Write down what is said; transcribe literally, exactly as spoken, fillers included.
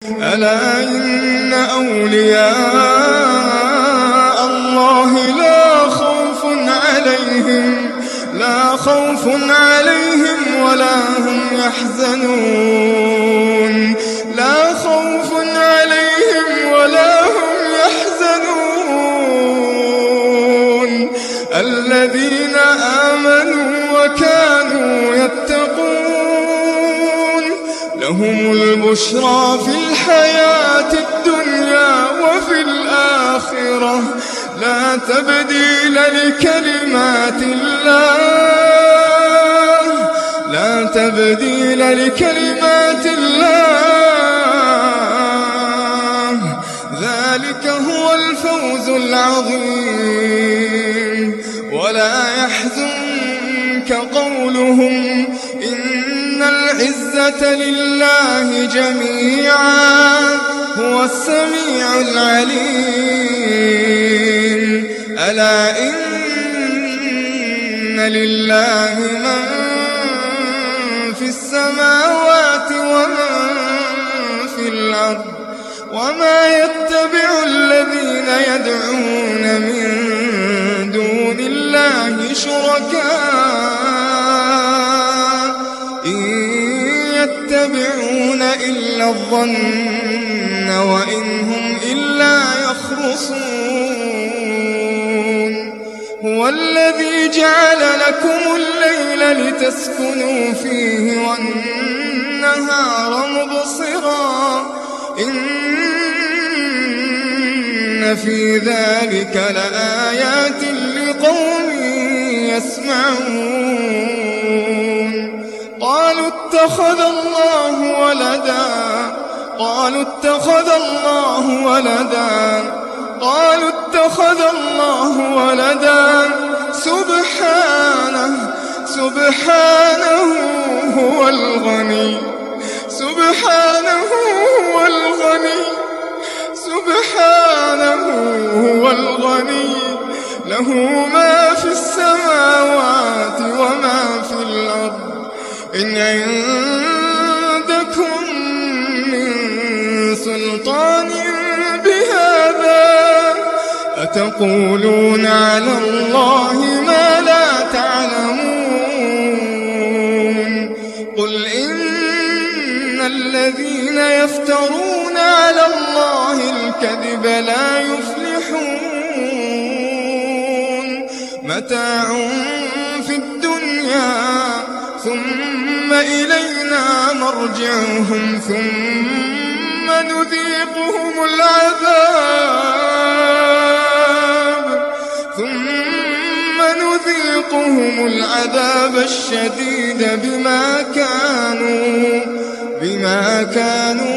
ألا إن أولياء الله لا خوف عليهم لا خوف عليهم ولا هم يحزنون لا خوف عليهم ولا هم يحزنون الذين آمنوا وكانوا يتقون لهم البشرى في الحياة الدنيا وفي الآخرة لا تبديل لكلمات الله لا تبديل لكلمات الله ذلك هو الفوز العظيم ولا يحزنك قولهم إن العزة لله جميعا هو السميع العليم ألا إن لله من في السماوات ومن في الأرض وما يتبع الذين يدعون من دون الله شركاء إن يتبعون إلا الظن وإن هم إلا يخرصون هو الذي جعل لكم الليل لتسكنوا فيه والنهار مبصرا إن في ذلك لآيات لقوم يسمعون قالوا اتخذ الله ولدا قالوا اتخذ الله ولدا قالوا اتخذ الله ولدا سبحانه سبحانه هو الغني سبحانه هو الغني سبحانه هو الغني له ما في السماوات وما في الأرض إن عندكم من سلطان بهذا أتقولون على الله ما لا تعلمون قل إن الذين يفترون على الله الكذب لا يفلحون متاع في الدنيا ثم إلينا مرجعهم ثم نذيقهم العذاب ثم نذيقهم العذاب الشديد بما كانوا بما كانوا